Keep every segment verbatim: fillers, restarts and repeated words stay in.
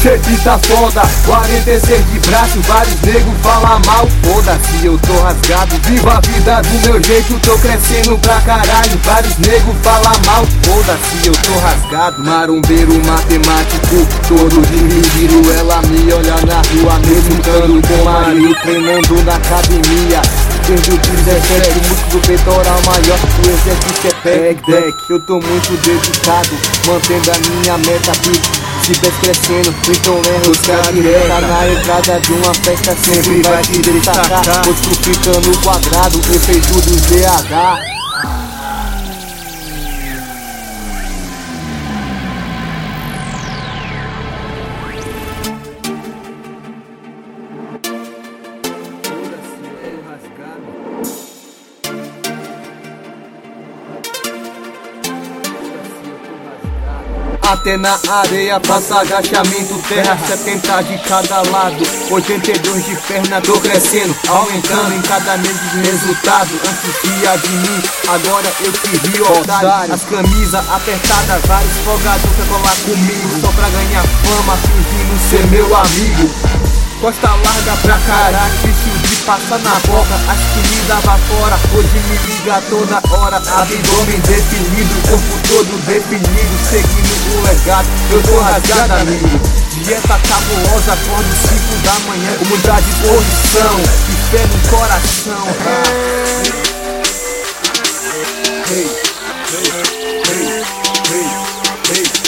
shape tá foda, quarenta e seis de braço, vários nego falam mal. Foda-se, eu tô rasgado, vivo a vida do meu jeito, tô crescendo pra caralho. Vários nego falam mal, foda-se, eu tô rasgado. Marombeiro, matemático, todo de giro. Ela me olha na rua, mesmo estando com marido, treinando na academia. Desde o dezessete, o músculo peitoral maior, o exercício é peg deck. Eu tô muito dedicado, mantendo a minha meta fixa. Se vês crescendo, então é rosca direta. Na entrada de uma festa sempre vai te destacar. Pois tu fica no quadrado, efeito do G H. Até na areia passa agachamento, terra setenta de cada lado, oitenta e dois de perna, tô crescendo, aumentando em cada mês de resultado. Antes via de mim, agora eu te vi, otário. As camisas apertadas, vários folgados pra colar comigo, só pra ganhar fama, fingindo ser meu amigo. Costa larga pra caralho, difícil de passar na boca. Acho que me dava fora, hoje me liga toda hora. Abdômen definido, corpo todo definido, seguindo o legado, eu tô rasgado, amigo. Dieta cabulosa, acordo cinco da manhã, com muita disposição e fé no coração. Hey, hey, hey, hey, hey.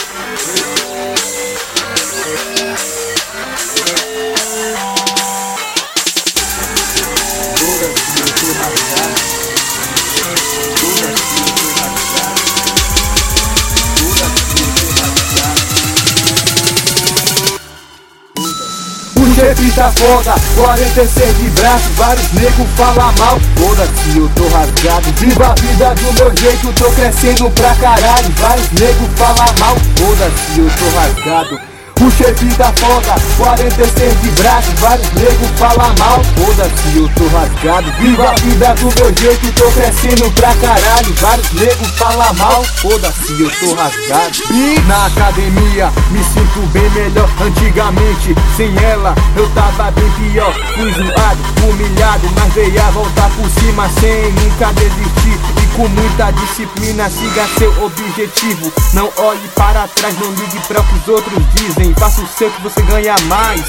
O shape tá foda, quarenta e seis de braço, vários nego falam mal. Foda-se, eu tô rasgado, vivo a vida do meu jeito, tô crescendo pra caralho. Vários nego falam mal, foda-se, eu tô rasgado. O shape tá foda, quarenta e seis de braço, vários nego falam mal. Foda-se, eu tô rasgado, vivo a vida do meu jeito, tô crescendo pra caralho. Vários nego falam mal, foda-se, eu tô rasgado. E na academia me sinto bem melhor. Antigamente, sem ela, eu tava bem pior. Fui zoado, humilhado, mas veio a voltar por cima sem nunca desistir. E com muita disciplina, siga seu objetivo. Não olhe para trás, não ligue para o que os outros dizem. Faça o seu que você ganha mais.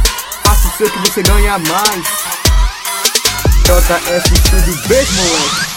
Faça o seu que você ganha mais. J S Studio, beijo, moleque.